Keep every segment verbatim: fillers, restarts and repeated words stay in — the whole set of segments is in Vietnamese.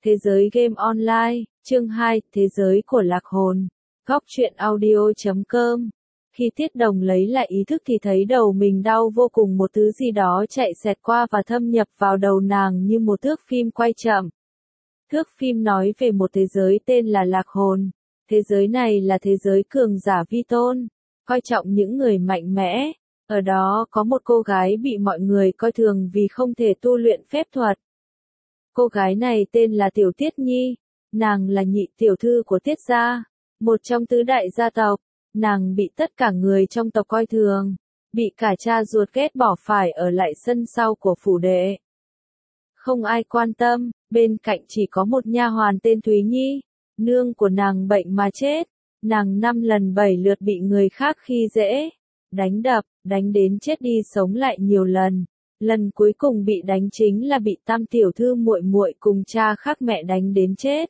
Thế giới game online, chương hai, Thế giới của lạc hồn. Góc truyện audio chấm com. Khi Tiết Đồng lấy lại ý thức thì thấy đầu mình đau vô cùng, một thứ gì đó chạy xẹt qua và thâm nhập vào đầu nàng như một thước phim quay chậm. Thước phim nói về một thế giới tên là lạc hồn. Thế giới này là thế giới cường giả vi tôn, coi trọng những người mạnh mẽ. Ở đó có một cô gái bị mọi người coi thường vì không thể tu luyện phép thuật. Cô gái này tên là Tiểu Tiết Nhi, nàng là nhị tiểu thư của Tiết gia, một trong tứ đại gia tộc. Nàng bị tất cả người trong tộc coi thường, bị cả cha ruột ghét bỏ phải ở lại sân sau của phủ đệ. Không ai quan tâm, bên cạnh chỉ có một nha hoàn tên Thúy Nhi, nương của nàng bệnh mà chết, nàng năm lần bảy lượt bị người khác khi dễ, đánh đập, đánh đến chết đi sống lại nhiều lần. Lần cuối cùng bị đánh chính là bị Tam tiểu thư muội muội cùng cha khác mẹ đánh đến chết.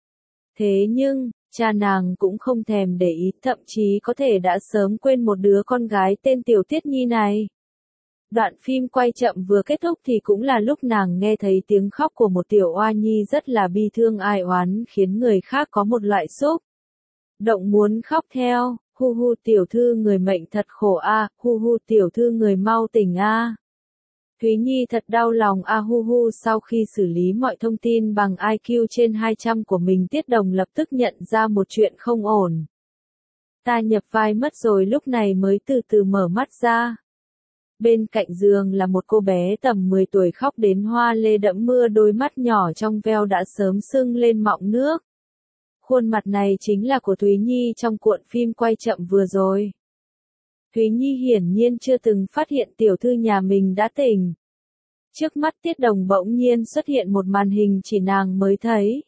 Thế nhưng, cha nàng cũng không thèm để ý, thậm chí có thể đã sớm quên một đứa con gái tên Tiểu Tiết Nhi này. Đoạn phim quay chậm vừa kết thúc thì cũng là lúc nàng nghe thấy tiếng khóc của một tiểu oa nhi rất là bi thương ai oán, khiến người khác có một loại xúc động muốn khóc theo. Hu hu tiểu thư người mệnh thật khổ a, hu hu tiểu thư người mau tỉnh a. Thúy Nhi thật đau lòng a hu hu. Sau khi xử lý mọi thông tin bằng i kiu trên hai trăm của mình, Tiết Đồng lập tức nhận ra một chuyện không ổn. Ta nhập vai mất rồi, lúc này mới từ từ mở mắt ra. Bên cạnh giường là một cô bé tầm mười tuổi khóc đến hoa lê đẫm mưa, đôi mắt nhỏ trong veo đã sớm sưng lên mọng nước. Khuôn mặt này chính là của Thúy Nhi trong cuộn phim quay chậm vừa rồi. Thúy Nhi hiển nhiên chưa từng phát hiện tiểu thư nhà mình đã tỉnh. Trước mắt Tiết Đồng bỗng nhiên xuất hiện một màn hình chỉ nàng mới thấy.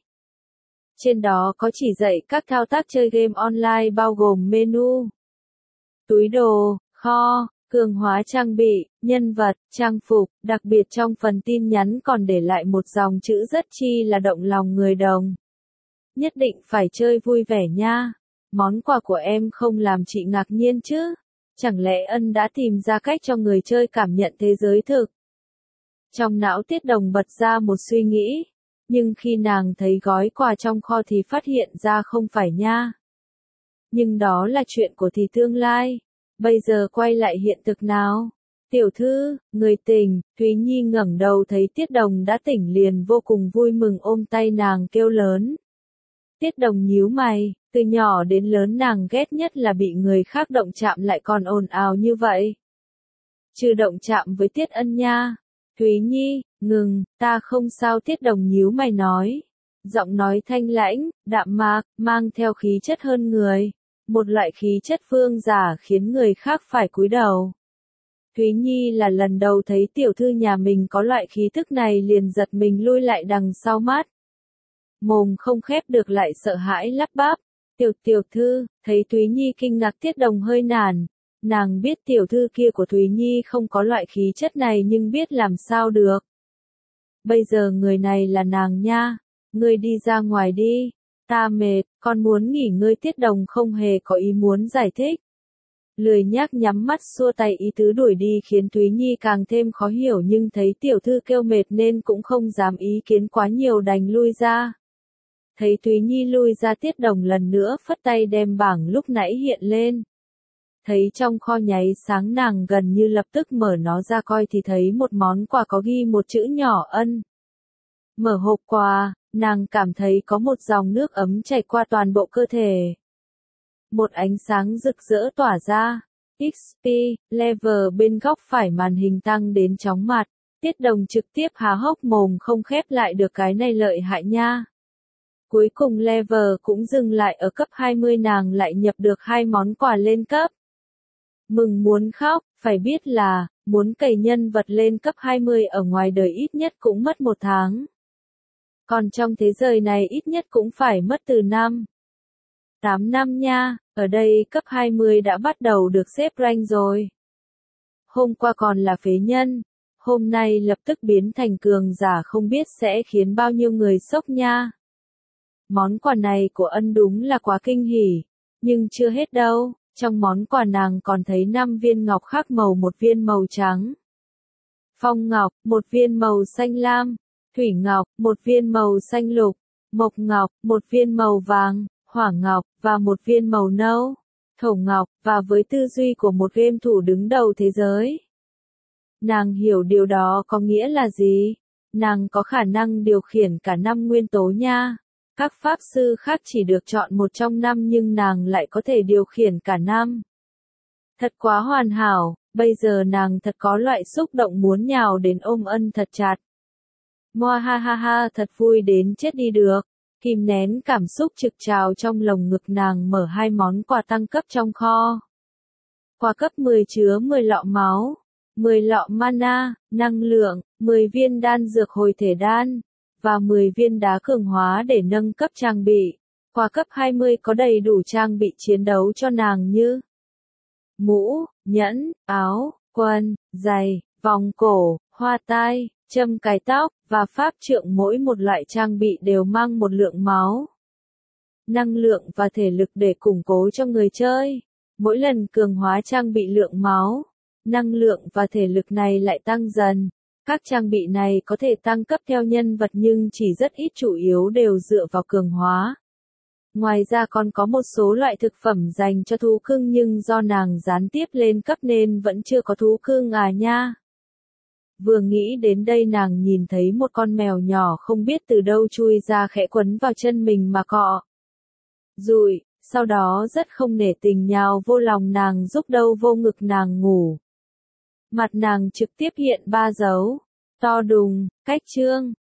Trên đó có chỉ dạy các thao tác chơi game online bao gồm menu, túi đồ, kho, cường hóa trang bị, nhân vật, trang phục, đặc biệt trong phần tin nhắn còn để lại một dòng chữ rất chi là động lòng người Đồng. Nhất định phải chơi vui vẻ nha. Món quà của em không làm chị ngạc nhiên chứ? Chẳng lẽ Ân đã tìm ra cách cho người chơi cảm nhận thế giới thực? Trong não Tiết Đồng bật ra một suy nghĩ, nhưng khi nàng thấy gói quà trong kho thì phát hiện ra không phải nha. Nhưng đó là chuyện của thì tương lai, bây giờ quay lại hiện thực nào? Tiểu thư, người tỉnh. Thúy Nhi ngẩng đầu thấy Tiết Đồng đã tỉnh liền vô cùng vui mừng ôm tay nàng kêu lớn. Tiết Đồng nhíu mày, từ nhỏ đến lớn nàng ghét nhất là bị người khác động chạm lại còn ồn ào như vậy. Trừ động chạm với Tiết Ân nha. Thúy Nhi, ngừng, ta không sao. Tiết Đồng nhíu mày nói. Giọng nói thanh lãnh, đạm mạc, mang theo khí chất hơn người. Một loại khí chất vương giả khiến người khác phải cúi đầu. Thúy Nhi là lần đầu thấy tiểu thư nhà mình có loại khí tức này liền giật mình lui lại đằng sau mắt. Mồm không khép được lại sợ hãi lắp bắp. Tiểu tiểu thư, thấy Thúy Nhi kinh ngạc Tiết Đồng hơi nản. Nàng biết tiểu thư kia của Thúy Nhi không có loại khí chất này nhưng biết làm sao được. Bây giờ người này là nàng nha. Ngươi đi ra ngoài đi. Ta mệt, con muốn nghỉ ngơi. Tiết Đồng không hề có ý muốn giải thích. Lười nhác nhắm mắt xua tay ý tứ đuổi đi khiến Thúy Nhi càng thêm khó hiểu, nhưng thấy tiểu thư kêu mệt nên cũng không dám ý kiến quá nhiều đành lui ra. Thấy Thúy Nhi lui ra, Tiết Đồng lần nữa phất tay đem bảng lúc nãy hiện lên. Thấy trong kho nháy sáng, nàng gần như lập tức mở nó ra coi thì thấy một món quà có ghi một chữ nhỏ Ân. Mở hộp quà, nàng cảm thấy có một dòng nước ấm chảy qua toàn bộ cơ thể. Một ánh sáng rực rỡ tỏa ra. ích pê, level bên góc phải màn hình tăng đến chóng mặt. Tiết Đồng trực tiếp há hốc mồm không khép lại được, cái này lợi hại nha. Cuối cùng level cũng dừng lại ở cấp hai mươi, nàng lại nhập được hai món quà lên cấp. Mừng muốn khóc, phải biết là, muốn cày nhân vật lên cấp hai mươi ở ngoài đời ít nhất cũng mất một tháng. Còn trong thế giới này ít nhất cũng phải mất từ năm, tám năm nha. Ở đây cấp hai mươi đã bắt đầu được xếp rank rồi. Hôm qua còn là phế nhân, hôm nay lập tức biến thành cường giả, không biết sẽ khiến bao nhiêu người sốc nha. Món quà này của Ân đúng là quá kinh hỉ, nhưng chưa hết đâu, trong món quà nàng còn thấy năm viên ngọc khác màu, một viên màu trắng phong ngọc, một viên màu xanh lam. thủy ngọc, một viên màu xanh lục, mộc ngọc, một viên màu vàng, hỏa ngọc, và một viên màu nâu, thổ ngọc, và với tư duy của một game thủ đứng đầu thế giới. Nàng hiểu điều đó có nghĩa là gì? Nàng có khả năng điều khiển cả năm nguyên tố nha. Các pháp sư khác chỉ được chọn một trong năm nhưng nàng lại có thể điều khiển cả năm. Thật quá hoàn hảo, bây giờ nàng thật có loại xúc động muốn nhào đến ôm ân thật chặt. Moa ha ha ha, thật vui đến chết đi được. Kìm nén cảm xúc trực trào trong lồng ngực, nàng mở hai món quà tăng cấp trong kho. Quà cấp mười chứa mười lọ máu, mười lọ mana, năng lượng, mười viên đan dược hồi thể đan, và mười viên đá cường hóa để nâng cấp trang bị. Quà cấp hai mươi có đầy đủ trang bị chiến đấu cho nàng như mũ, nhẫn, áo, quần, giày, vòng cổ, hoa tai, châm cài tóc, và pháp trượng. Mỗi một loại trang bị đều mang một lượng máu, năng lượng và thể lực để củng cố cho người chơi. Mỗi lần cường hóa trang bị, lượng máu, năng lượng và thể lực này lại tăng dần. Các trang bị này có thể tăng cấp theo nhân vật nhưng chỉ rất ít, chủ yếu đều dựa vào cường hóa. Ngoài ra còn có một số loại thực phẩm dành cho thú cưng nhưng do nàng gián tiếp lên cấp nên vẫn chưa có thú cưng à nha. Vừa nghĩ đến đây nàng nhìn thấy một con mèo nhỏ không biết từ đâu chui ra, khẽ quấn vào chân mình mà cọ. Rụi, sau đó rất không nể tình nhào vô lòng nàng, giúp đâu vô ngực nàng ngủ. Mặt nàng trực tiếp hiện ba dấu to đùng, cách trương,